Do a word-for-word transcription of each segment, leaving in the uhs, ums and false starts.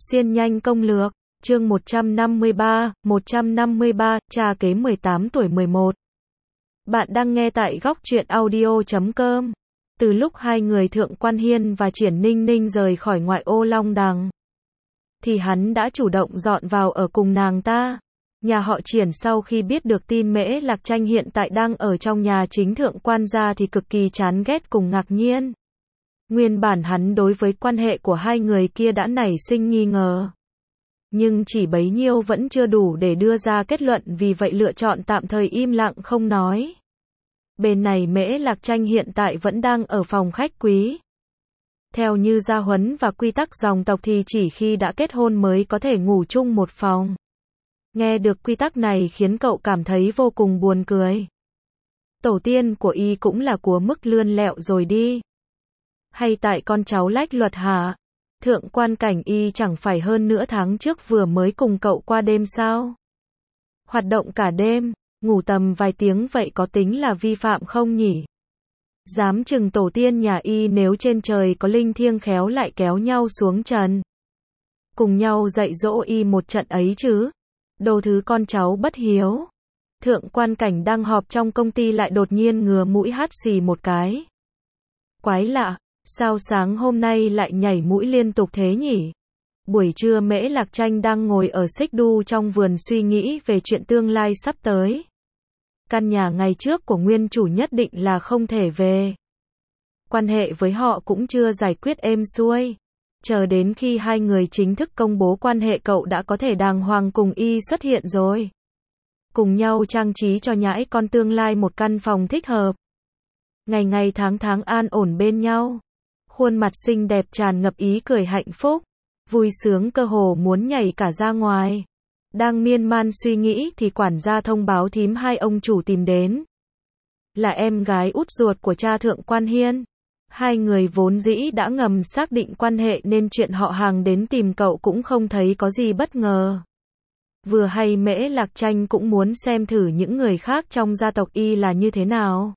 Xuyên nhanh công lược, chương một trăm năm mươi ba, một trăm năm mươi ba, trà kế mười tám tuổi mười một. Bạn đang nghe tại góc truyện audio chấm com. Từ lúc hai người Thượng Quan Hiên và Triển Ninh Ninh rời khỏi ngoại ô Long Đằng, thì hắn đã chủ động dọn vào ở cùng nàng ta. Nhà họ Triển sau khi biết được tin Mễ Lạc Tranh hiện tại đang ở trong nhà chính Thượng Quan gia thì cực kỳ chán ghét cùng ngạc nhiên. Nguyên bản hắn đối với quan hệ của hai người kia đã nảy sinh nghi ngờ. Nhưng chỉ bấy nhiêu vẫn chưa đủ để đưa ra kết luận, vì vậy lựa chọn tạm thời im lặng không nói. Bên này Mễ Lạc Tranh hiện tại vẫn đang ở phòng khách quý. Theo như gia huấn và quy tắc dòng tộc thì chỉ khi đã kết hôn mới có thể ngủ chung một phòng. Nghe được quy tắc này khiến cậu cảm thấy vô cùng buồn cười. Tổ tiên của y cũng là của mức lươn lẹo rồi đi. Hay tại con cháu lách luật hả? Thượng Quan Cảnh y chẳng phải hơn nửa tháng trước vừa mới cùng cậu qua đêm sao? Hoạt động cả đêm, ngủ tầm vài tiếng vậy có tính là vi phạm không nhỉ? Dám chừng tổ tiên nhà y nếu trên trời có linh thiêng khéo lại kéo nhau xuống trần. Cùng nhau dạy dỗ y một trận ấy chứ. Đồ thứ con cháu bất hiếu. Thượng Quan Cảnh đang họp trong công ty lại đột nhiên ngừa mũi hắt xì một cái. Quái lạ, sao sáng hôm nay lại nhảy mũi liên tục thế nhỉ? Buổi trưa Mễ Lạc Tranh đang ngồi ở xích đu trong vườn suy nghĩ về chuyện tương lai sắp tới. Căn nhà ngày trước của nguyên chủ nhất định là không thể về. Quan hệ với họ cũng chưa giải quyết êm xuôi. Chờ đến khi hai người chính thức công bố quan hệ cậu đã có thể đàng hoàng cùng y xuất hiện rồi. Cùng nhau trang trí cho nhãi con tương lai một căn phòng thích hợp. Ngày ngày tháng tháng an ổn bên nhau. Khuôn mặt xinh đẹp tràn ngập ý cười hạnh phúc. Vui sướng cơ hồ muốn nhảy cả ra ngoài. Đang miên man suy nghĩ thì quản gia thông báo thím hai ông chủ tìm đến. Là em gái út ruột của cha Thượng Quan Hiên. Hai người vốn dĩ đã ngầm xác định quan hệ nên chuyện họ hàng đến tìm cậu cũng không thấy có gì bất ngờ. Vừa hay Mễ Lạc Tranh cũng muốn xem thử những người khác trong gia tộc y là như thế nào.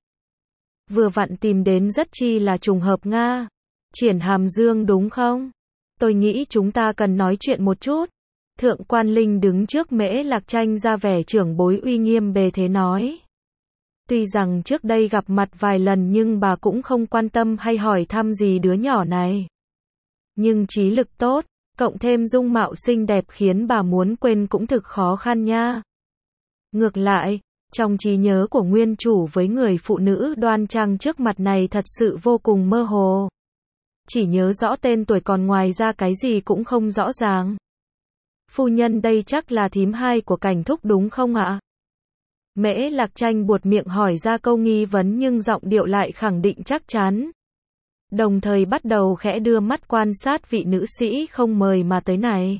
Vừa vặn tìm đến rất chi là trùng hợp nga. Triển Hàm Dương đúng không? Tôi nghĩ chúng ta cần nói chuyện một chút. Thượng Quan Linh đứng trước Mễ Lạc Tranh ra vẻ trưởng bối uy nghiêm bề thế nói. Tuy rằng trước đây gặp mặt vài lần nhưng bà cũng không quan tâm hay hỏi thăm gì đứa nhỏ này. Nhưng trí lực tốt, cộng thêm dung mạo xinh đẹp khiến bà muốn quên cũng thực khó khăn nha. Ngược lại, trong trí nhớ của nguyên chủ với người phụ nữ đoan trang trước mặt này thật sự vô cùng mơ hồ. Chỉ nhớ rõ tên tuổi còn ngoài ra cái gì cũng không rõ ràng. Phu nhân đây chắc là thím hai của Cảnh thúc đúng không ạ? Mễ Lạc Tranh buột miệng hỏi ra câu nghi vấn nhưng giọng điệu lại khẳng định chắc chắn. Đồng thời bắt đầu khẽ đưa mắt quan sát vị nữ sĩ không mời mà tới này.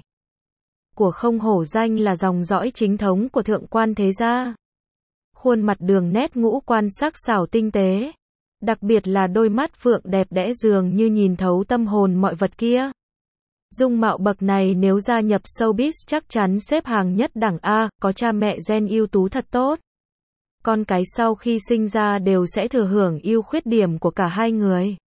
Của không hổ danh là dòng dõi chính thống của Thượng Quan thế gia. Khuôn mặt đường nét ngũ quan sắc sảo tinh tế. Đặc biệt là đôi mắt phượng đẹp đẽ dường như nhìn thấu tâm hồn mọi vật kia. Dung mạo bậc này nếu gia nhập showbiz chắc chắn xếp hàng nhất đẳng A, có cha mẹ gen ưu tú thật tốt. Con cái sau khi sinh ra đều sẽ thừa hưởng ưu khuyết điểm của cả hai người.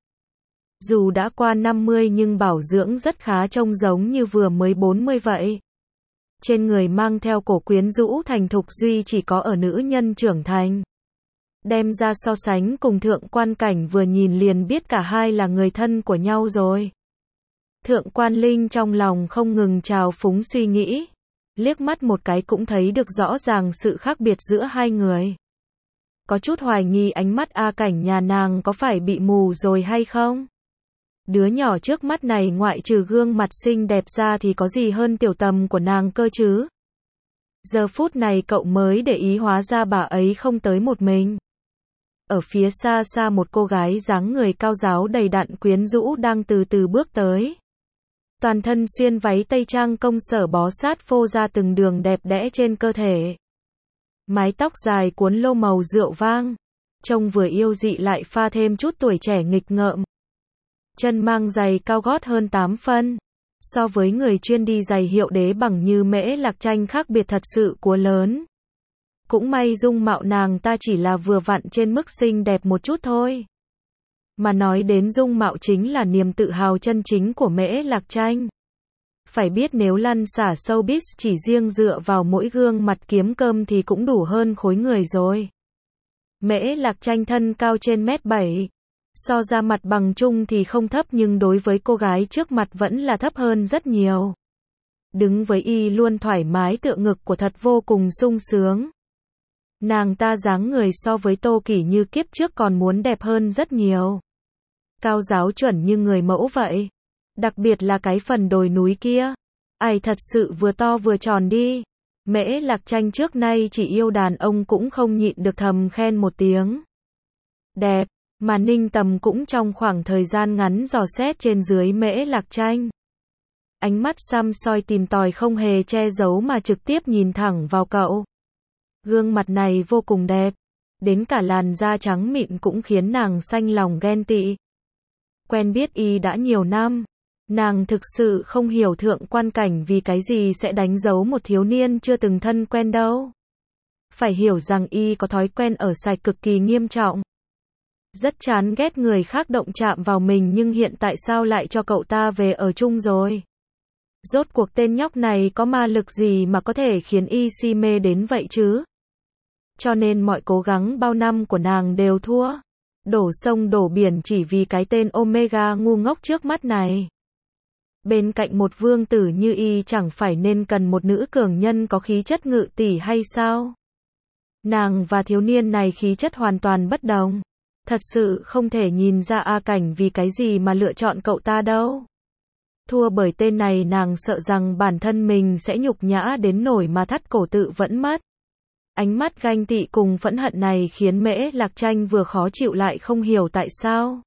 Dù đã qua năm mươi nhưng bảo dưỡng rất khá, trông giống như vừa mới bốn mươi vậy. Trên người mang theo cổ quyến rũ thành thục duy chỉ có ở nữ nhân trưởng thành. Đem ra so sánh cùng Thượng Quan Cảnh vừa nhìn liền biết cả hai là người thân của nhau rồi. Thượng Quan Linh trong lòng không ngừng trào phúng suy nghĩ. Liếc mắt một cái cũng thấy được rõ ràng sự khác biệt giữa hai người. Có chút hoài nghi ánh mắt A Cảnh nhà nàng có phải bị mù rồi hay không? Đứa nhỏ trước mắt này ngoại trừ gương mặt xinh đẹp ra thì có gì hơn tiểu tầm của nàng cơ chứ? Giờ phút này cậu mới để ý hóa ra bà ấy không tới một mình. Ở phía xa xa một cô gái dáng người cao ráo đầy đặn quyến rũ đang từ từ bước tới. Toàn thân xuyên váy tây trang công sở bó sát phô ra từng đường đẹp đẽ trên cơ thể. Mái tóc dài cuốn lô màu rượu vang. Trông vừa yêu dị lại pha thêm chút tuổi trẻ nghịch ngợm. Chân mang giày cao gót hơn tám phân. So với người chuyên đi giày hiệu đế bằng như Mễ Lạc Tranh khác biệt thật sự của lớn. Cũng may dung mạo nàng ta chỉ là vừa vặn trên mức xinh đẹp một chút thôi. Mà nói đến dung mạo chính là niềm tự hào chân chính của Mễ Lạc Tranh. Phải biết nếu lăn xả showbiz chỉ riêng dựa vào mỗi gương mặt kiếm cơm thì cũng đủ hơn khối người rồi. Mễ Lạc Tranh thân cao trên mét bảy. So ra mặt bằng chung thì không thấp nhưng đối với cô gái trước mặt vẫn là thấp hơn rất nhiều. Đứng với y luôn thoải mái tựa ngực của thật vô cùng sung sướng. Nàng ta dáng người so với Tô Kỷ Như kiếp trước còn muốn đẹp hơn rất nhiều. Cao giáo chuẩn như người mẫu vậy. Đặc biệt là cái phần đồi núi kia. Ai thật sự vừa to vừa tròn đi. Mễ Lạc Tranh trước nay chỉ yêu đàn ông cũng không nhịn được thầm khen một tiếng. Đẹp, mà Ninh Tầm cũng trong khoảng thời gian ngắn dò xét trên dưới Mễ Lạc Tranh. Ánh mắt xăm soi tìm tòi không hề che giấu mà trực tiếp nhìn thẳng vào cậu. Gương mặt này vô cùng đẹp. Đến cả làn da trắng mịn cũng khiến nàng xanh lòng ghen tị. Quen biết y đã nhiều năm. Nàng thực sự không hiểu thượng quan cảnh vì cái gì sẽ đánh dấu một thiếu niên chưa từng thân quen đâu. Phải hiểu rằng y có thói quen ở sạch cực kỳ nghiêm trọng. Rất chán ghét người khác động chạm vào mình nhưng hiện tại sao lại cho cậu ta về ở chung rồi? Rốt cuộc tên nhóc này có ma lực gì mà có thể khiến y si mê đến vậy chứ? Cho nên mọi cố gắng bao năm của nàng đều thua. Đổ sông đổ biển chỉ vì cái tên Omega ngu ngốc trước mắt này. Bên cạnh một vương tử như y chẳng phải nên cần một nữ cường nhân có khí chất ngự tỷ hay sao? Nàng và thiếu niên này khí chất hoàn toàn bất đồng. Thật sự không thể nhìn ra A Cảnh vì cái gì mà lựa chọn cậu ta đâu. Thua bởi tên này nàng sợ rằng bản thân mình sẽ nhục nhã đến nổi mà thắt cổ tự vẫn mất. Ánh mắt ganh tị cùng phẫn hận này khiến Mễ Lạc Tranh vừa khó chịu lại không hiểu tại sao.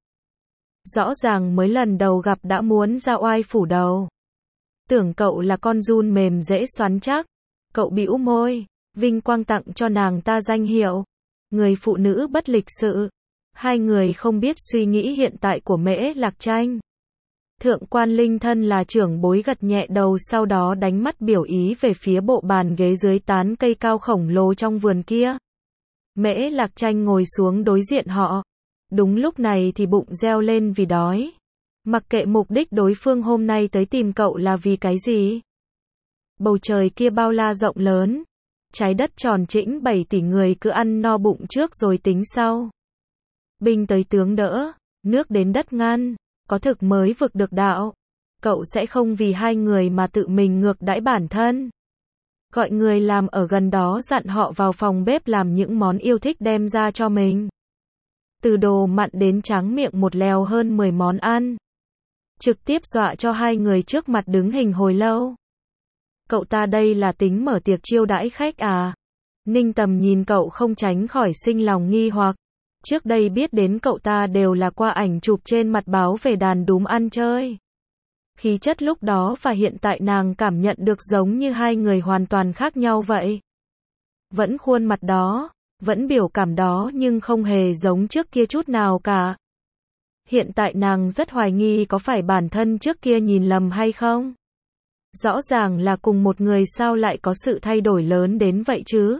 Rõ ràng mới lần đầu gặp đã muốn ra oai phủ đầu. Tưởng cậu là con giun mềm dễ xoắn chắc. Cậu bĩu môi, vinh quang tặng cho nàng ta danh hiệu người phụ nữ bất lịch sự. Hai người không biết suy nghĩ hiện tại của Mễ Lạc Tranh. Thượng quan Linh thân là trưởng bối gật nhẹ đầu sau đó đánh mắt biểu ý về phía bộ bàn ghế dưới tán cây cao khổng lồ trong vườn kia. Mễ Lạc Tranh ngồi xuống đối diện họ. Đúng lúc này thì bụng reo lên vì đói. Mặc kệ mục đích đối phương hôm nay tới tìm cậu là vì cái gì. Bầu trời kia bao la rộng lớn. Trái đất tròn trĩnh bảy tỷ người cứ ăn no bụng trước rồi tính sau. Binh tới tướng đỡ, nước đến đất ngăn, có thực mới vực được đạo. Cậu sẽ không vì hai người mà tự mình ngược đãi bản thân. Gọi người làm ở gần đó dặn họ vào phòng bếp làm những món yêu thích đem ra cho mình. Từ đồ mặn đến tráng miệng một lèo hơn mười món ăn. Trực tiếp dọa cho hai người trước mặt đứng hình hồi lâu. Cậu ta đây là tính mở tiệc chiêu đãi khách à? Ninh Tầm nhìn cậu không tránh khỏi sinh lòng nghi hoặc. Trước đây biết đến cậu ta đều là qua ảnh chụp trên mặt báo về đàn đúm ăn chơi. Khí chất lúc đó và hiện tại nàng cảm nhận được giống như hai người hoàn toàn khác nhau vậy. Vẫn khuôn mặt đó, vẫn biểu cảm đó nhưng không hề giống trước kia chút nào cả. Hiện tại nàng rất hoài nghi có phải bản thân trước kia nhìn lầm hay không? Rõ ràng là cùng một người sao lại có sự thay đổi lớn đến vậy chứ?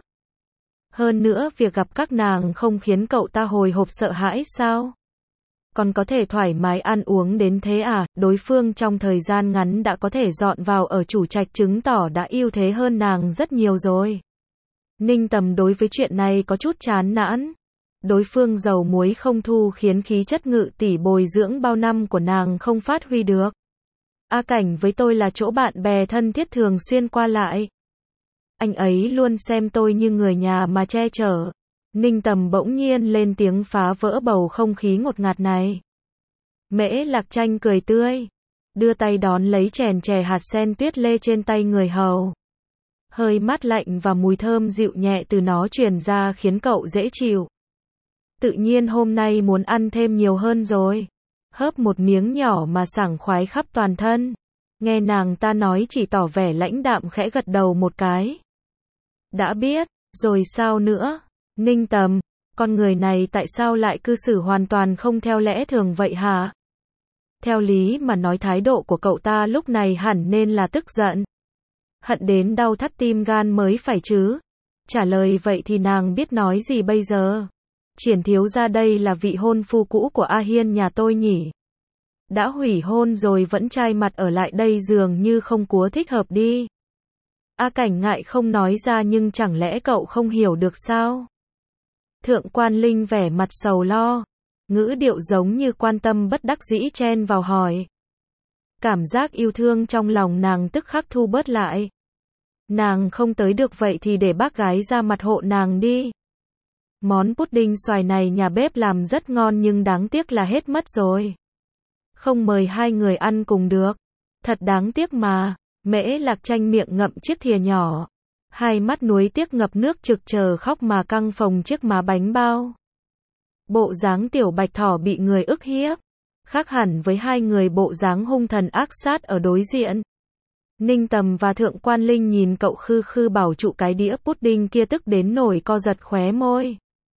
Hơn nữa việc gặp các nàng không khiến cậu ta hồi hộp sợ hãi sao? Còn có thể thoải mái ăn uống đến thế à? Đối phương trong thời gian ngắn đã có thể dọn vào ở chủ trạch chứng tỏ đã ưu thế hơn nàng rất nhiều rồi. Ninh Tầm đối với chuyện này có chút chán nản. Đối phương dầu muối không thu khiến khí chất ngự tỷ bồi dưỡng bao năm của nàng không phát huy được. A Cảnh với tôi là chỗ bạn bè thân thiết thường xuyên qua lại. Anh ấy luôn xem tôi như người nhà mà che chở. Ninh Tầm bỗng nhiên lên tiếng phá vỡ bầu không khí ngột ngạt này. Mễ Lạc Tranh cười tươi, đưa tay đón lấy chèn chè hạt sen tuyết lê trên tay người hầu. Hơi mát lạnh và mùi thơm dịu nhẹ từ nó truyền ra khiến cậu dễ chịu. Tự nhiên hôm nay muốn ăn thêm nhiều hơn rồi. Hớp một miếng nhỏ mà sảng khoái khắp toàn thân. Nghe nàng ta nói chỉ tỏ vẻ lãnh đạm khẽ gật đầu một cái. Đã biết, rồi sao nữa? Ninh Tầm, con người này tại sao lại cư xử hoàn toàn không theo lẽ thường vậy hả? Theo lý mà nói thái độ của cậu ta lúc này hẳn nên là tức giận. Hận đến đau thắt tim gan mới phải chứ. Trả lời vậy thì nàng biết nói gì bây giờ? Triển thiếu gia đây là vị hôn phu cũ của A Hiên nhà tôi nhỉ? Đã hủy hôn rồi vẫn trai mặt ở lại đây dường như không quá thích hợp đi. A Cảnh ngại không nói ra nhưng chẳng lẽ cậu không hiểu được sao? Thượng Quan Linh vẻ mặt sầu lo, ngữ điệu giống như quan tâm bất đắc dĩ chen vào hỏi. Cảm giác yêu thương trong lòng nàng tức khắc thu bớt lại. Nàng không tới được vậy thì để bác gái ra mặt hộ nàng đi. Món pudding xoài này nhà bếp làm rất ngon nhưng đáng tiếc là hết mất rồi. Không mời hai người ăn cùng được. Thật đáng tiếc mà. Mễ Lạc Tranh miệng ngậm chiếc thìa nhỏ. Hai mắt nuối tiếc ngập nước trực chờ khóc mà căng phồng chiếc má bánh bao. Bộ dáng tiểu bạch thỏ bị người ức hiếp. Khác hẳn với hai người bộ dáng hung thần ác sát ở đối diện. Ninh Tầm và Thượng Quan Linh nhìn cậu khư khư bảo trụ cái đĩa pudding kia tức đến nổi co giật khóe môi.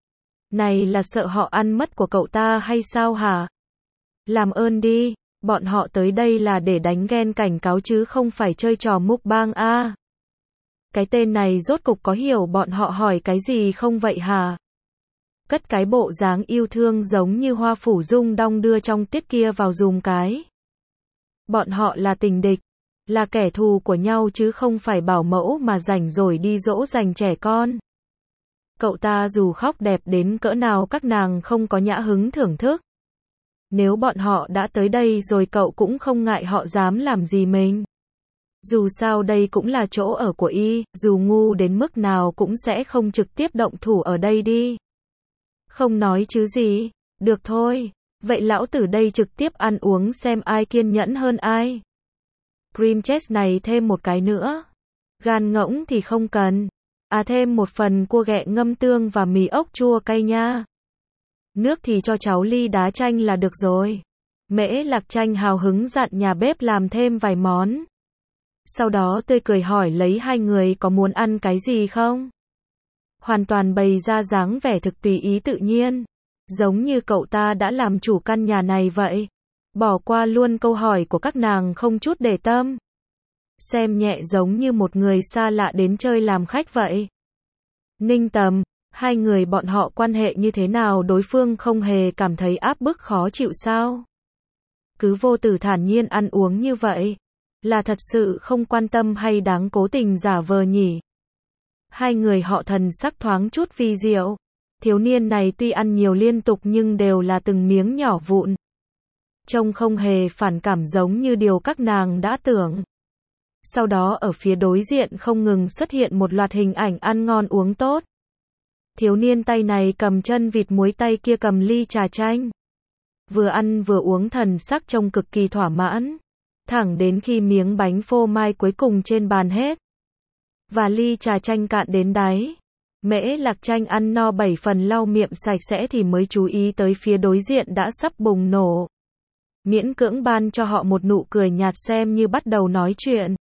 Này là sợ họ ăn mất của cậu ta hay sao hả? Làm ơn đi, bọn họ tới đây là để đánh ghen cảnh cáo chứ không phải chơi trò mukbang a. À. Cái tên này rốt cục có hiểu bọn họ hỏi cái gì không vậy hả? Cất cái bộ dáng yêu thương giống như Hoa Phủ Dung đong đưa trong tiết kia vào dùm cái. Bọn họ là tình địch, là kẻ thù của nhau chứ không phải bảo mẫu mà rảnh rồi đi dỗ dành trẻ con. Cậu ta dù khóc đẹp đến cỡ nào các nàng không có nhã hứng thưởng thức. Nếu bọn họ đã tới đây rồi cậu cũng không ngại họ dám làm gì mình. Dù sao đây cũng là chỗ ở của y, dù ngu đến mức nào cũng sẽ không trực tiếp động thủ ở đây đi. Không nói chứ gì, được thôi, vậy lão tử đây trực tiếp ăn uống xem ai kiên nhẫn hơn ai. Cream cheese này thêm một cái nữa. Gan ngỗng thì không cần. À thêm một phần cua ghẹ ngâm tương và mì ốc chua cay nha. Nước thì cho cháu ly đá chanh là được rồi. Mễ Lạc Tranh hào hứng dặn nhà bếp làm thêm vài món. Sau đó tươi cười hỏi lấy hai người có muốn ăn cái gì không? Hoàn toàn bày ra dáng vẻ thực tùy ý tự nhiên. Giống như cậu ta đã làm chủ căn nhà này vậy. Bỏ qua luôn câu hỏi của các nàng không chút để tâm. Xem nhẹ giống như một người xa lạ đến chơi làm khách vậy. Ninh Tầm, hai người bọn họ quan hệ như thế nào đối phương không hề cảm thấy áp bức khó chịu sao? Cứ vô tử thản nhiên ăn uống như vậy. Là thật sự không quan tâm hay đáng cố tình giả vờ nhỉ? Hai người họ thần sắc thoáng chút vi diệu. Thiếu niên này tuy ăn nhiều liên tục nhưng đều là từng miếng nhỏ vụn. Trông không hề phản cảm giống như điều các nàng đã tưởng. Sau đó ở phía đối diện không ngừng xuất hiện một loạt hình ảnh ăn ngon uống tốt. Thiếu niên tay này cầm chân vịt muối tay kia cầm ly trà chanh. Vừa ăn vừa uống thần sắc trông cực kỳ thỏa mãn. Thẳng đến khi miếng bánh phô mai cuối cùng trên bàn hết. Và ly trà chanh cạn đến đáy. Mễ Lạc Tranh ăn no bảy phần lau miệng sạch sẽ thì mới chú ý tới phía đối diện đã sắp bùng nổ. Miễn cưỡng ban cho họ một nụ cười nhạt xem như bắt đầu nói chuyện.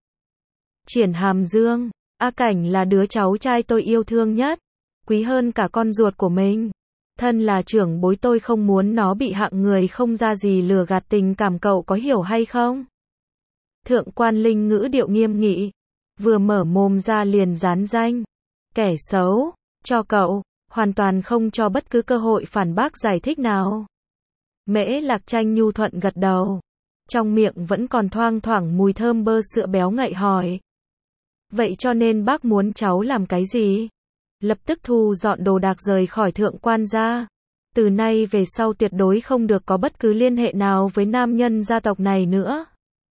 Triển Hàm Dương, A Cảnh là đứa cháu trai tôi yêu thương nhất. Quý hơn cả con ruột của mình. Thân là trưởng bối tôi không muốn nó bị hạng người không ra gì lừa gạt tình cảm cậu có hiểu hay không? Thượng Quan Linh ngữ điệu nghiêm nghị. Vừa mở mồm ra liền dán danh. Kẻ xấu, cho cậu, hoàn toàn không cho bất cứ cơ hội phản bác giải thích nào. Mễ Lạc Tranh nhu thuận gật đầu. Trong miệng vẫn còn thoang thoảng mùi thơm bơ sữa béo ngậy hỏi. Vậy cho nên bác muốn cháu làm cái gì? Lập tức thu dọn đồ đạc rời khỏi Thượng Quan gia. Từ nay về sau tuyệt đối không được có bất cứ liên hệ nào với nam nhân gia tộc này nữa.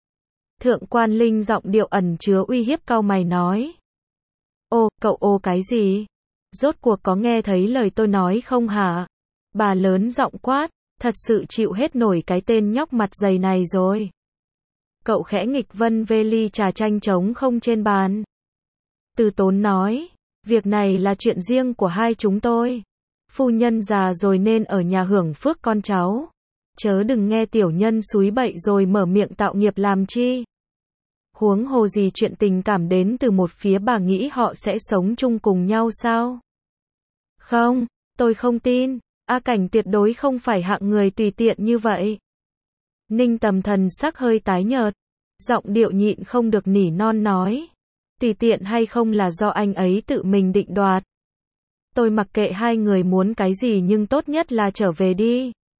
Thượng Quan Linh giọng điệu ẩn chứa uy hiếp cau mày nói. Ô, cậu ô cái gì? Rốt cuộc có nghe thấy lời tôi nói không hả? Bà lớn giọng quát, thật sự chịu hết nổi cái tên nhóc mặt dày này rồi. Cậu khẽ nghịch vân vê ly trà chanh trống không trên bàn. Từ Tốn nói, việc này là chuyện riêng của hai chúng tôi. Phu nhân già rồi nên ở nhà hưởng phước con cháu. Chớ đừng nghe tiểu nhân xúi bậy rồi mở miệng tạo nghiệp làm chi. Huống hồ gì chuyện tình cảm đến từ một phía bà nghĩ họ sẽ sống chung cùng nhau sao? Không, tôi không tin. A Cảnh tuyệt đối không phải hạng người tùy tiện như vậy. Ninh Tầm thần sắc hơi tái nhợt. Giọng điệu nhịn không được nỉ non nói. Tùy tiện hay không là do anh ấy tự mình định đoạt. Tôi mặc kệ hai người muốn cái gì nhưng tốt nhất là trở về đi.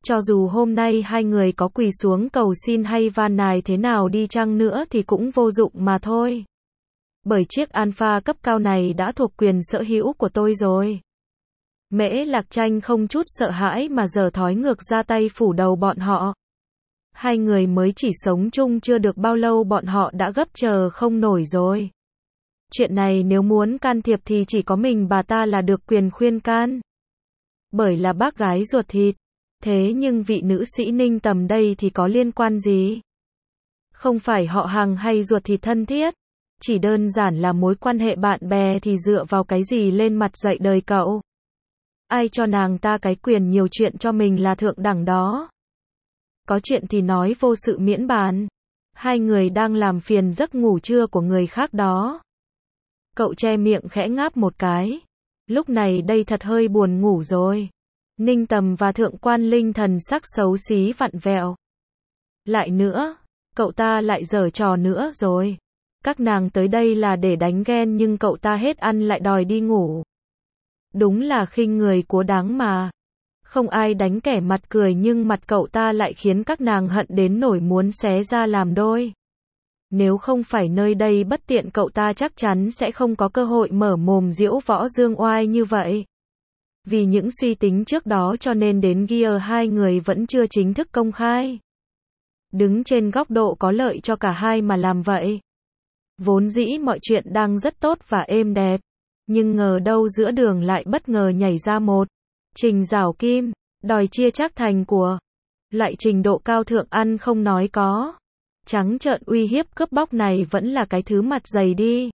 Cho dù hôm nay hai người có quỳ xuống cầu xin hay van nài thế nào đi chăng nữa thì cũng vô dụng mà thôi. Bởi chiếc Alpha cấp cao này đã thuộc quyền sở hữu của tôi rồi. Mễ Lạc Tranh không chút sợ hãi mà giở thói ngược ra tay phủ đầu bọn họ. Hai người mới chỉ sống chung chưa được bao lâu bọn họ đã gấp chờ không nổi rồi. Chuyện này nếu muốn can thiệp thì chỉ có mình bà ta là được quyền khuyên can. Bởi là bác gái ruột thịt. Thế nhưng vị nữ sĩ Ninh Tầm đây thì có liên quan gì? Không phải họ hàng hay ruột thịt thân thiết. Chỉ đơn giản là mối quan hệ bạn bè thì dựa vào cái gì lên mặt dạy đời cậu? Ai cho nàng ta cái quyền nhiều chuyện cho mình là thượng đẳng đó? Có chuyện thì nói vô sự miễn bàn. Hai người đang làm phiền giấc ngủ trưa của người khác đó. Cậu che miệng khẽ ngáp một cái. Lúc này đây thật hơi buồn ngủ rồi. Ninh Tầm và Thượng quan Linh thần sắc xấu xí vặn vẹo. Lại nữa, cậu ta lại giở trò nữa rồi. Các nàng tới đây là để đánh ghen nhưng cậu ta hết ăn lại đòi đi ngủ. Đúng là khinh người quá đáng mà. Không ai đánh kẻ mặt cười nhưng mặt cậu ta lại khiến các nàng hận đến nỗi muốn xé ra làm đôi. Nếu không phải nơi đây bất tiện cậu ta chắc chắn sẽ không có cơ hội mở mồm diễu võ dương oai như vậy. Vì những suy tính trước đó cho nên đến Gear hai người vẫn chưa chính thức công khai. Đứng trên góc độ có lợi cho cả hai mà làm vậy. Vốn dĩ mọi chuyện đang rất tốt và êm đẹp. Nhưng ngờ đâu giữa đường lại bất ngờ nhảy ra một Trình Giảo Kim, đòi chia chác thành của. Loại trình độ cao thượng ăn không nói có. Trắng trợn uy hiếp cướp bóc này vẫn là cái thứ mặt dày đi.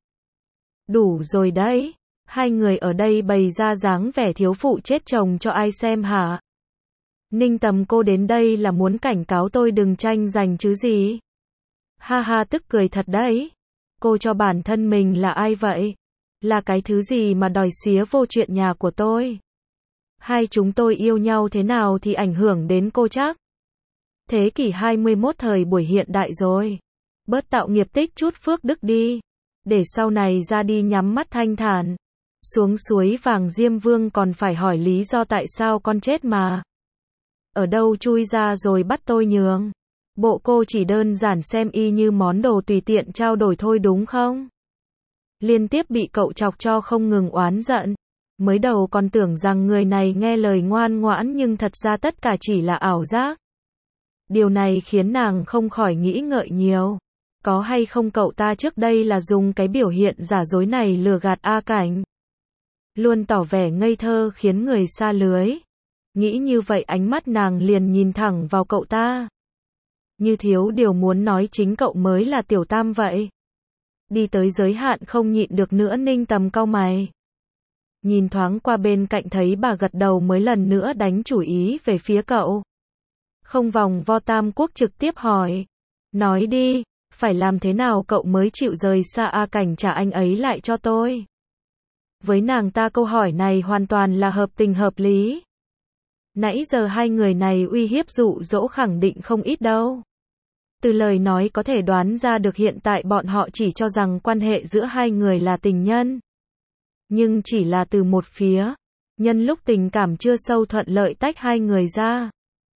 Đủ rồi đấy. Hai người ở đây bày ra dáng vẻ thiếu phụ chết chồng cho ai xem hả? Ninh Tầm cô đến đây là muốn cảnh cáo tôi đừng tranh giành chứ gì? Ha ha tức cười thật đấy. Cô cho bản thân mình là ai vậy? Là cái thứ gì mà đòi xía vô chuyện nhà của tôi? Hai chúng tôi yêu nhau thế nào thì ảnh hưởng đến cô chắc? Thế kỷ hai mươi mốt thời buổi hiện đại rồi. Bớt tạo nghiệp tích chút phước đức đi. Để sau này ra đi nhắm mắt thanh thản. Xuống suối vàng Diêm Vương còn phải hỏi lý do tại sao con chết mà. Ở đâu chui ra rồi bắt tôi nhường. Bộ cô chỉ đơn giản xem y như món đồ tùy tiện trao đổi thôi đúng không? Liên tiếp bị cậu chọc cho không ngừng oán giận. Mới đầu còn tưởng rằng người này nghe lời ngoan ngoãn nhưng thật ra tất cả chỉ là ảo giác. Điều này khiến nàng không khỏi nghĩ ngợi nhiều. Có hay không cậu ta trước đây là dùng cái biểu hiện giả dối này lừa gạt A Cảnh. Luôn tỏ vẻ ngây thơ khiến người xa lưới. Nghĩ như vậy ánh mắt nàng liền nhìn thẳng vào cậu ta. Như thiếu điều muốn nói chính cậu mới là tiểu tam vậy. Đi tới giới hạn không nhịn được nữa Ninh Tầm cau mày. Nhìn thoáng qua bên cạnh thấy bà gật đầu mới lần nữa đánh chủ ý về phía cậu. Không vòng vo Tam Quốc trực tiếp hỏi. Nói đi, phải làm thế nào cậu mới chịu rời xa A Cảnh trả anh ấy lại cho tôi? Với nàng ta câu hỏi này hoàn toàn là hợp tình hợp lý. Nãy giờ hai người này uy hiếp dụ dỗ khẳng định không ít đâu. Từ lời nói có thể đoán ra được hiện tại bọn họ chỉ cho rằng quan hệ giữa hai người là tình nhân. Nhưng chỉ là từ một phía. Nhân lúc tình cảm chưa sâu thuận lợi tách hai người ra.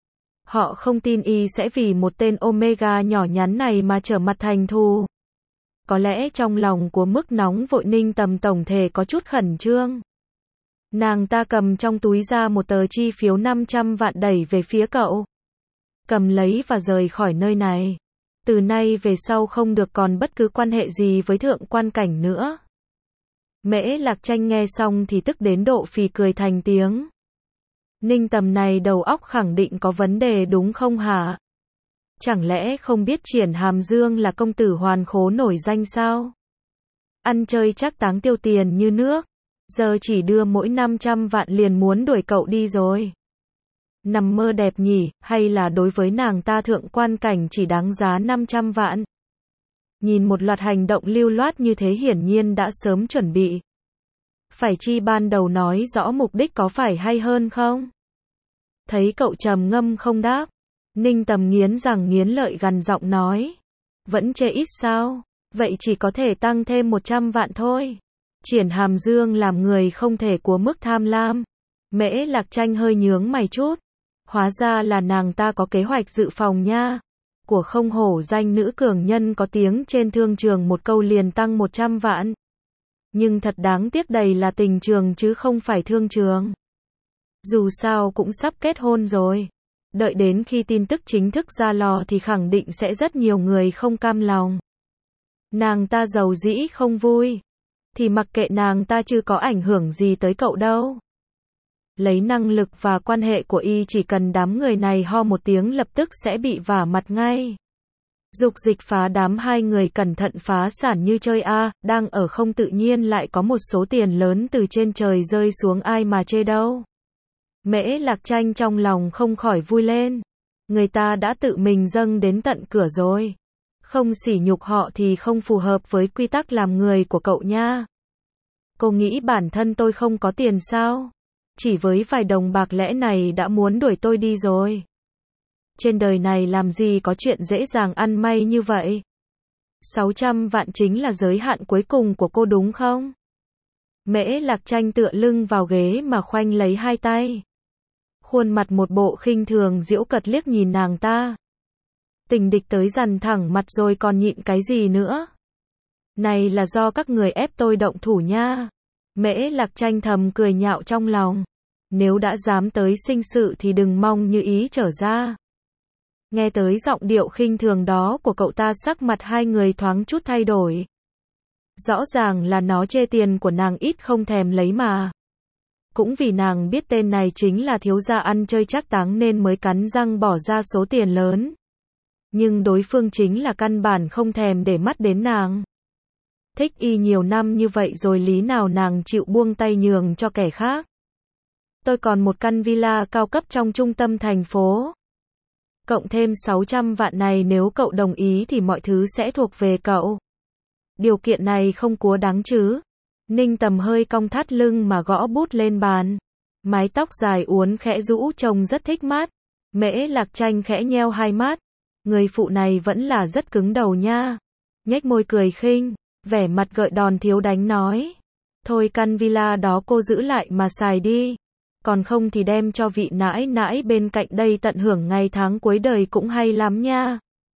Họ không tin y sẽ vì một tên Omega nhỏ nhắn này mà trở mặt thành thù. Có lẽ trong lòng của mức nóng vội Ninh Tầm tổng thể có chút khẩn trương. Nàng ta cầm trong túi ra một tờ chi phiếu năm trăm vạn đẩy về phía cậu. Cầm lấy và rời khỏi nơi này. Từ nay về sau không được còn bất cứ quan hệ gì với Thượng quan Cảnh nữa. Mễ Lạc Tranh nghe xong thì tức đến độ phì cười thành tiếng. Ninh Tầm này đầu óc khẳng định có vấn đề đúng không hả? Chẳng lẽ không biết Triển Hàm Dương là công tử hoàn khố nổi danh sao? Ăn chơi chắc táng tiêu tiền như nước. Giờ chỉ đưa mỗi năm trăm vạn liền muốn đuổi cậu đi rồi. Nằm mơ đẹp nhỉ, hay là đối với nàng ta Thượng quan Cảnh chỉ đáng giá năm trăm vạn? Nhìn một loạt hành động lưu loát như thế hiển nhiên đã sớm chuẩn bị. Phải chi ban đầu nói rõ mục đích có phải hay hơn không? Thấy cậu trầm ngâm không đáp. Ninh Tầm nghiến rằng nghiến lợi gằn giọng nói. Vẫn chê ít sao? Vậy chỉ có thể tăng thêm một trăm vạn thôi. Triển Hàm Dương làm người không thể quá mức tham lam. Mễ Lạc Tranh hơi nhướng mày chút. Hóa ra là nàng ta có kế hoạch dự phòng nha. Của không hổ danh nữ cường nhân có tiếng trên thương trường, một câu liền tăng một trăm vạn. Nhưng thật đáng tiếc đây là tình trường chứ không phải thương trường. Dù sao cũng sắp kết hôn rồi. Đợi đến khi tin tức chính thức ra lò thì khẳng định sẽ rất nhiều người không cam lòng. Nàng ta giàu dĩ không vui. Thì mặc kệ nàng ta, chứ có ảnh hưởng gì tới cậu đâu. Lấy năng lực và quan hệ của y, chỉ cần đám người này ho một tiếng lập tức sẽ bị vả mặt ngay. Dục dịch phá đám, hai người cẩn thận phá sản như chơi a, à, đang ở không tự nhiên lại có một số tiền lớn từ trên trời rơi xuống, ai mà chê đâu. Mễ Lạc Tranh trong lòng không khỏi vui lên. Người ta đã tự mình dâng đến tận cửa rồi. Không sỉ nhục họ thì không phù hợp với quy tắc làm người của cậu nha. Cô nghĩ bản thân tôi không có tiền sao? Chỉ với vài đồng bạc lẽ này đã muốn đuổi tôi đi rồi. Trên đời này làm gì có chuyện dễ dàng ăn may như vậy. sáu trăm vạn chính là giới hạn cuối cùng của cô đúng không? Mễ Lạc Tranh tựa lưng vào ghế mà khoanh lấy hai tay. Khuôn mặt một bộ khinh thường giễu cợt liếc nhìn nàng ta. Tình địch tới dằn thẳng mặt rồi còn nhịn cái gì nữa? Này là do các người ép tôi động thủ nha. Mễ Lạc Tranh thầm cười nhạo trong lòng. Nếu đã dám tới sinh sự thì đừng mong như ý trở ra. Nghe tới giọng điệu khinh thường đó của cậu ta, sắc mặt hai người thoáng chút thay đổi. Rõ ràng là nó chê tiền của nàng ít không thèm lấy mà. Cũng vì nàng biết tên này chính là thiếu gia ăn chơi chắc táng nên mới cắn răng bỏ ra số tiền lớn. Nhưng đối phương chính là căn bản không thèm để mắt đến nàng. Thích y nhiều năm như vậy rồi, lý nào nàng chịu buông tay nhường cho kẻ khác. Tôi còn một căn villa cao cấp trong trung tâm thành phố. Cộng thêm sáu trăm vạn này, nếu cậu đồng ý thì mọi thứ sẽ thuộc về cậu. Điều kiện này không quá đáng chứ? Ninh Tầm hơi cong thắt lưng mà gõ bút lên bàn. Mái tóc dài uốn khẽ rũ trông rất thích mắt. Mễ Lạc Tranh khẽ nheo hai mắt. Người phụ này vẫn là rất cứng đầu nha. Nhếch môi cười khinh, vẻ mặt gợi đòn thiếu đánh nói. Thôi căn villa đó cô giữ lại mà xài đi. Còn không thì đem cho vị nãi nãi bên cạnh đây tận hưởng ngày tháng cuối đời cũng hay lắm nha.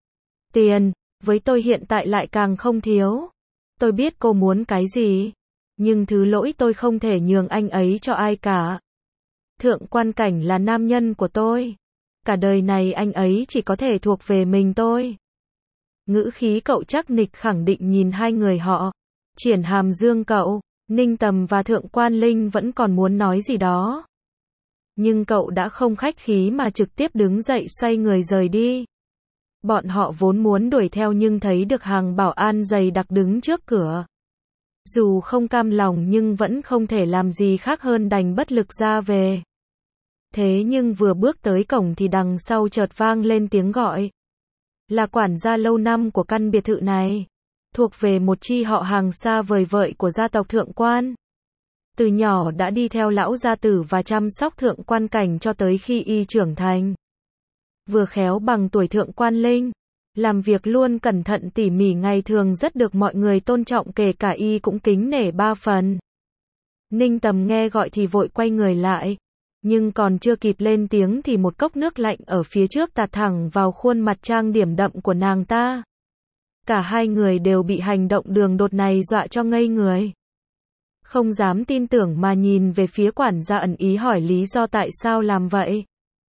Tiền, với tôi hiện tại lại càng không thiếu. Tôi biết cô muốn cái gì. Nhưng thứ lỗi tôi không thể nhường anh ấy cho ai cả. Thượng Quan Cảnh là nam nhân của tôi. Cả đời này anh ấy chỉ có thể thuộc về mình tôi. Ngữ khí cậu chắc nịch khẳng định nhìn hai người họ. Triển Hàm Dương cậu, Ninh Tầm và Thượng Quan Linh vẫn còn muốn nói gì đó. Nhưng cậu đã không khách khí mà trực tiếp đứng dậy xoay người rời đi. Bọn họ vốn muốn đuổi theo nhưng thấy được hàng bảo an dày đặc đứng trước cửa. Dù không cam lòng nhưng vẫn không thể làm gì khác hơn đành bất lực ra về. Thế nhưng vừa bước tới cổng thì đằng sau chợt vang lên tiếng gọi. Là quản gia lâu năm của căn biệt thự này. Thuộc về một chi họ hàng xa vời vợi của gia tộc Thượng Quan. Từ nhỏ đã đi theo lão gia tử và chăm sóc Thượng Quan Cảnh cho tới khi y trưởng thành. Vừa khéo bằng tuổi Thượng Quan Linh. Làm việc luôn cẩn thận tỉ mỉ, ngày thường rất được mọi người tôn trọng, kể cả y cũng kính nể ba phần. Ninh Tầm nghe gọi thì vội quay người lại. Nhưng còn chưa kịp lên tiếng thì một cốc nước lạnh ở phía trước tạt thẳng vào khuôn mặt trang điểm đậm của nàng ta. Cả hai người đều bị hành động đường đột này dọa cho ngây người. Không dám tin tưởng mà nhìn về phía quản gia, ẩn ý hỏi lý do tại sao làm vậy.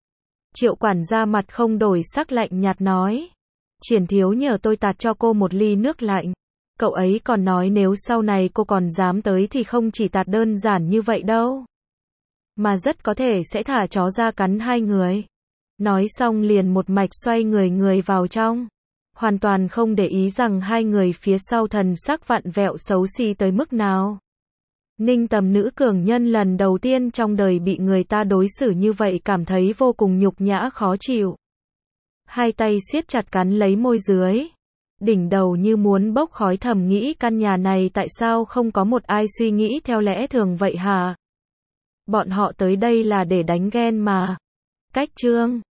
Triệu quản gia mặt không đổi sắc lạnh nhạt nói. Triển thiếu nhờ tôi tạt cho cô một ly nước lạnh. Cậu ấy còn nói nếu sau này cô còn dám tới thì không chỉ tạt đơn giản như vậy đâu. Mà rất có thể sẽ thả chó ra cắn hai người. Nói xong liền một mạch xoay người người vào trong. Hoàn toàn không để ý rằng hai người phía sau thần sắc vặn vẹo xấu xí tới mức nào. Ninh Tầm, nữ cường nhân lần đầu tiên trong đời bị người ta đối xử như vậy, cảm thấy vô cùng nhục nhã khó chịu. Hai tay siết chặt cắn lấy môi dưới. Đỉnh đầu như muốn bốc khói, thầm nghĩ căn nhà này tại sao không có một ai suy nghĩ theo lẽ thường vậy hả? Bọn họ tới đây là để đánh ghen mà. Cách chương